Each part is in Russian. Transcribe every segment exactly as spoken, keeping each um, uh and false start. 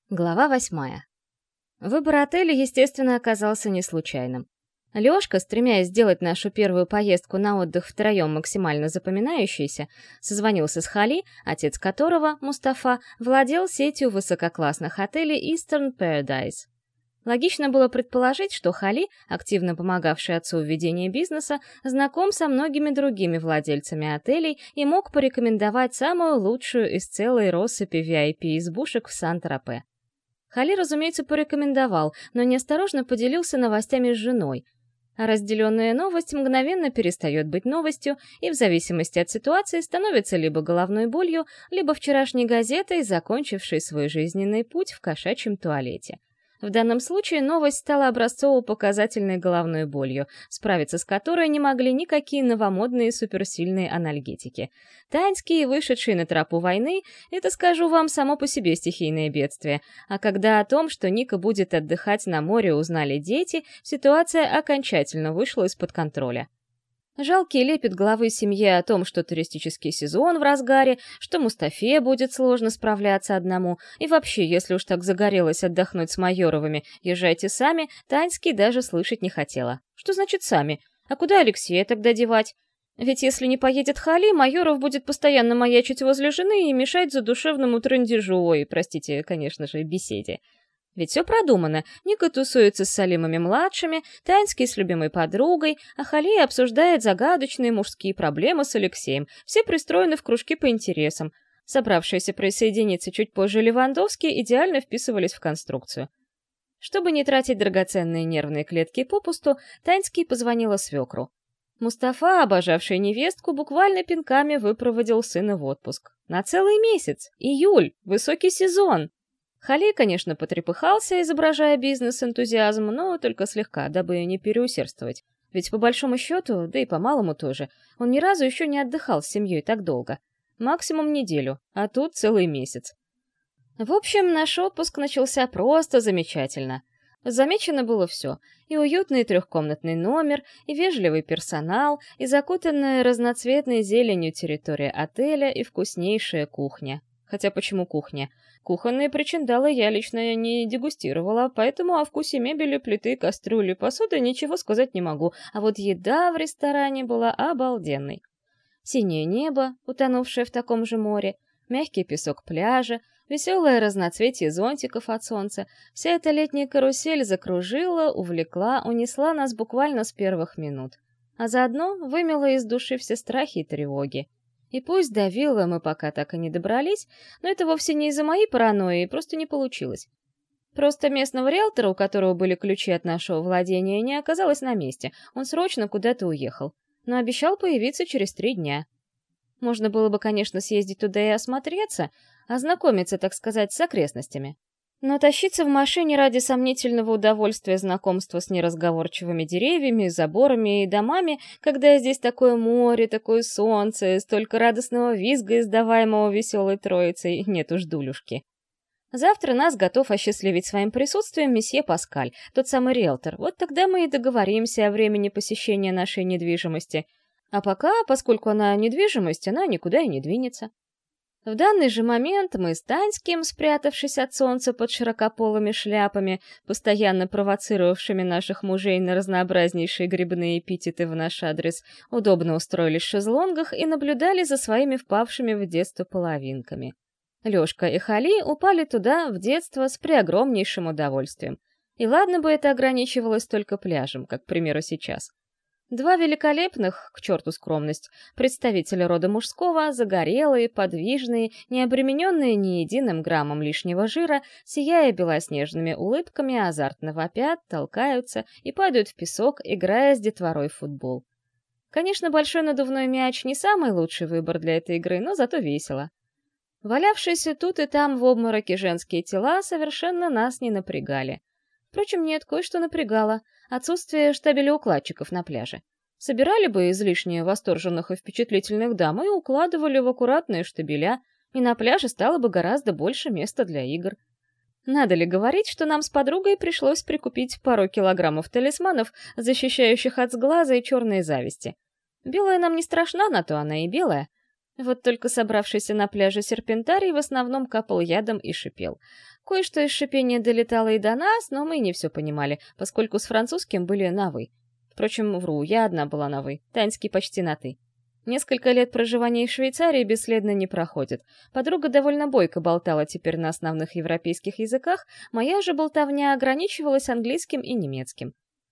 Глава восьмая. Выбор отеля, естественно, оказался не случайным. Лёшка, стремясь сделать нашу первую поездку на отдых втроем максимально запоминающейся, созвонился с Хали, отец которого, Мустафа, владел сетью высококлассных отелей Eastern Paradise. Логично было предположить, что Хали, активно помогавший отцу в ведении бизнеса, знаком со многими другими владельцами отелей и мог порекомендовать самую лучшую из целой россыпи ви ай пи-избушек в Сан-Тропе. Хали, разумеется, порекомендовал, но неосторожно поделился новостями с женой. А разделенная новость мгновенно перестает быть новостью и в зависимости от ситуации становится либо головной болью, либо вчерашней газетой, закончившей свой жизненный путь в кошачьем туалете. В данном случае новость стала образцово-показательной головной болью, справиться с которой не могли никакие новомодные суперсильные анальгетики. Таинские, вышедшие на тропу войны, это, скажу вам, само по себе стихийное бедствие. А когда о том, что Ника будет отдыхать на море, узнали дети, ситуация окончательно вышла из-под контроля. Жалкий лепет главы семьи о том, что туристический сезон в разгаре, что Мустафе будет сложно справляться одному, и вообще, если уж так загорелось отдохнуть с Майоровыми, езжайте сами, Таньский даже слышать не хотела. Что значит «сами»? А куда Алексея тогда девать? Ведь если не поедет Хали, Майоров будет постоянно маячить возле жены и мешать задушевному трындежу, ой, простите, конечно же, беседе. Ведь все продумано. Ника тусуется с Салимами-младшими, Таинский с любимой подругой, а Халия обсуждает загадочные мужские проблемы с Алексеем. Все пристроены в кружки по интересам. Собравшиеся присоединиться чуть позже Левандовские идеально вписывались в конструкцию. Чтобы не тратить драгоценные нервные клетки попусту, Таинский позвонила свекру. Мустафа, обожавший невестку, буквально пинками выпроводил сына в отпуск. На целый месяц. Июль. Высокий сезон. Хали, конечно, потрепыхался, изображая бизнес-энтузиазм, но только слегка, дабы не переусердствовать. Ведь по большому счету, да и по малому тоже, он ни разу еще не отдыхал с семьей так долго. Максимум неделю, а тут целый месяц. В общем, наш отпуск начался просто замечательно. Замечено было все. И уютный трехкомнатный номер, и вежливый персонал, и закутанная разноцветной зеленью территория отеля, и вкуснейшая кухня. Хотя почему кухня? Кухонные причиндалы я лично не дегустировала, поэтому о вкусе мебели, плиты, кастрюли, посуды ничего сказать не могу, а вот еда в ресторане была обалденной. Синее небо, утонувшее в таком же море, мягкий песок пляжа, веселое разноцветие зонтиков от солнца — вся эта летняя карусель закружила, увлекла, унесла нас буквально с первых минут, а заодно вымела из души все страхи и тревоги. И пусть до виллы мы пока так и не добрались, но это вовсе не из-за моей паранойи, просто не получилось. Просто местного риэлтора, у которого были ключи от нашего владения, не оказалось на месте, он срочно куда-то уехал, но обещал появиться через три дня. Можно было бы, конечно, съездить туда и осмотреться, ознакомиться, так сказать, с окрестностями. Но тащиться в машине ради сомнительного удовольствия знакомства с неразговорчивыми деревьями, заборами и домами, когда здесь такое море, такое солнце, столько радостного визга, издаваемого веселой троицей, нет уж дулюшки. Завтра нас готов осчастливить своим присутствием месье Паскаль, тот самый риэлтор. Вот тогда мы и договоримся о времени посещения нашей недвижимости. А пока, поскольку она недвижимость, она никуда и не двинется. В данный же момент мы с Таньским, спрятавшись от солнца под широкополыми шляпами, постоянно провоцировавшими наших мужей на разнообразнейшие грибные эпитеты в наш адрес, удобно устроились в шезлонгах и наблюдали за своими впавшими в детство половинками. Лёшка и Хали упали туда в детство с преогромнейшим удовольствием. И ладно бы это ограничивалось только пляжем, как, к примеру, сейчас. Два великолепных, к черту скромность, представителя рода мужского, загорелые, подвижные, не обремененные ни единым граммом лишнего жира, сияя белоснежными улыбками, азартно вопят, толкаются и падают в песок, играя с детворой в футбол. Конечно, большой надувной мяч не самый лучший выбор для этой игры, но зато весело. Валявшиеся тут и там в обмороке женские тела совершенно нас не напрягали. Впрочем, нет, кое-что напрягало — отсутствие штабеля-укладчиков на пляже. Собирали бы излишне восторженных и впечатлительных дам и укладывали в аккуратные штабеля, и на пляже стало бы гораздо больше места для игр. Надо ли говорить, что нам с подругой пришлось прикупить пару килограммов талисманов, защищающих от сглаза и черной зависти. Белая нам не страшна, на то она и белая. Вот только собравшийся на пляже серпентарий в основном капал ядом и шипел. Кое-что из шипения долетало и до нас, но мы не все понимали, поскольку с французским были на «вы». Впрочем, вру, я одна была на «вы», Таньский почти на «ты». Несколько лет проживания в Швейцарии бесследно не проходит. Подруга довольно бойко болтала теперь на основных европейских языках, моя же болтовня ограничивалась английским и немецким.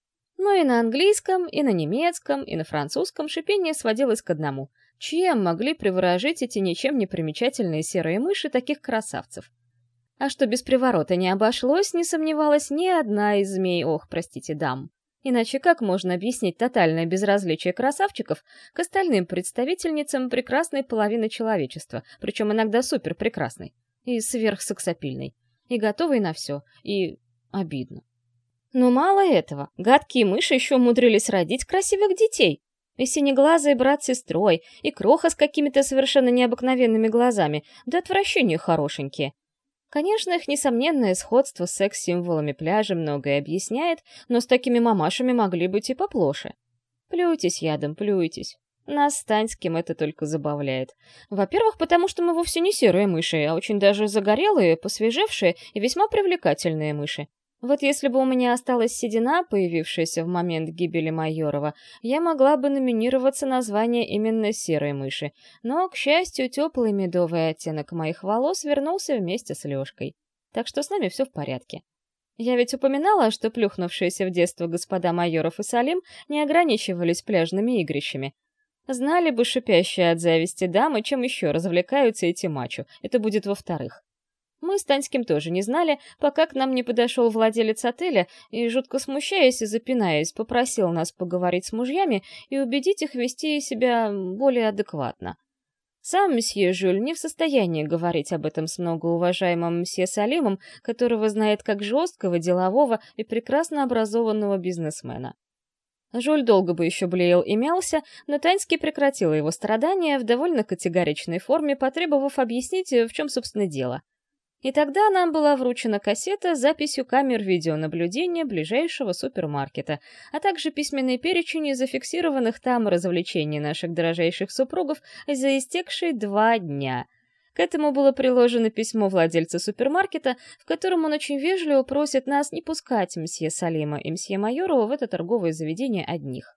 Но и на английском, и на немецком, и на французском шипение сводилось к одному. Чем могли приворожить эти ничем не примечательные серые мыши таких красавцев? А что без приворота не обошлось, не сомневалась ни одна из змей, ох, простите, дам. Иначе как можно объяснить тотальное безразличие красавчиков к остальным представительницам прекрасной половины человечества, причем иногда суперпрекрасной, и сверхсексапильной, и готовой на все, и обидно. Но мало этого, гадкие мыши еще умудрились родить красивых детей. И синеглазый брат с сестрой, и кроха с какими-то совершенно необыкновенными глазами, да отвращения хорошенькие. Конечно, их несомненное сходство с секс-символами пляжа многое объясняет, но с такими мамашами могли быть и поплоше. Плюйтесь ядом, плюйтесь. Нас с Таньским это только забавляет. Во-первых, потому что мы вовсе не серые мыши, а очень даже загорелые, посвежевшие и весьма привлекательные мыши. Вот если бы у меня осталась седина, появившаяся в момент гибели Майорова, я могла бы номинироваться на звание именно серой мыши. Но, к счастью, теплый медовый оттенок моих волос вернулся вместе с Лёшкой. Так что с нами все в порядке. Я ведь упоминала, что плюхнувшиеся в детство господа Майоров и Салим не ограничивались пляжными игрищами. Знали бы шипящие от зависти дамы, чем еще развлекаются эти мачо. Это будет во-вторых. Мы с Таньским тоже не знали, пока к нам не подошел владелец отеля и, жутко смущаясь и запинаясь, попросил нас поговорить с мужьями и убедить их вести себя более адекватно. Сам месье Жюль не в состоянии говорить об этом с многоуважаемым месье Салимом, которого знает как жесткого, делового и прекрасно образованного бизнесмена. Жюль долго бы еще блеял и мялся, но Таньский прекратила его страдания в довольно категоричной форме, потребовав объяснить, в чем, собственно, дело. И тогда нам была вручена кассета с записью камер видеонаблюдения ближайшего супермаркета, а также письменный перечень зафиксированных там развлечений наших дорожайших супругов за истекшие два дня. К этому было приложено письмо владельца супермаркета, в котором он очень вежливо просит нас не пускать мсье Салима и мсье Майорова в это торговое заведение одних.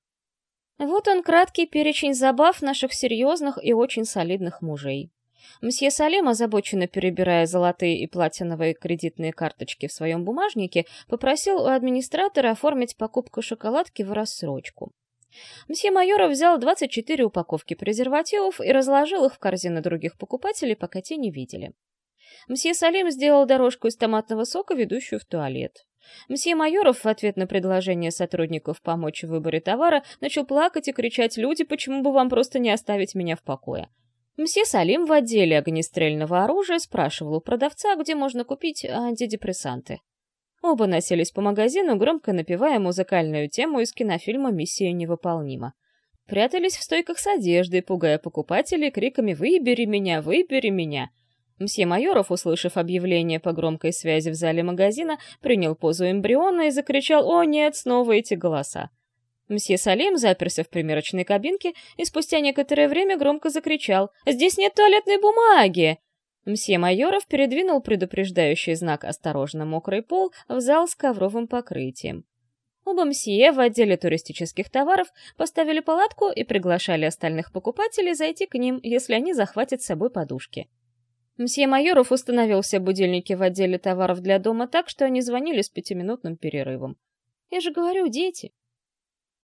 Вот он краткий перечень забав наших серьезных и очень солидных мужей. Мсье Салим, озабоченно перебирая золотые и платиновые кредитные карточки в своем бумажнике, попросил у администратора оформить покупку шоколадки в рассрочку. Мсье Майоров взял двадцать четыре упаковки презервативов и разложил их в корзины других покупателей, пока те не видели. Мсье Салим сделал дорожку из томатного сока, ведущую в туалет. Мсье Майоров в ответ на предложение сотрудников помочь в выборе товара начал плакать и кричать: «Люди, почему бы вам просто не оставить меня в покое?» Мсье Салим в отделе огнестрельного оружия спрашивал у продавца, где можно купить антидепрессанты. Оба носились по магазину, громко напевая музыкальную тему из кинофильма «Миссия невыполнима». Прятались в стойках с одеждой, пугая покупателей криками «Выбери меня! Выбери меня!». Мсье Майоров, услышав объявление по громкой связи в зале магазина, принял позу эмбриона и закричал: «О нет, снова эти голоса!». Мсье Салим заперся в примерочной кабинке и спустя некоторое время громко закричал: «Здесь нет туалетной бумаги!». Мсье Майоров передвинул предупреждающий знак «Осторожно, мокрый пол» в зал с ковровым покрытием. Оба мсье в отделе туристических товаров поставили палатку и приглашали остальных покупателей зайти к ним, если они захватят с собой подушки. Мсье Майоров установил все будильники в отделе товаров для дома так, что они звонили с пятиминутным перерывом. Я же говорю, дети.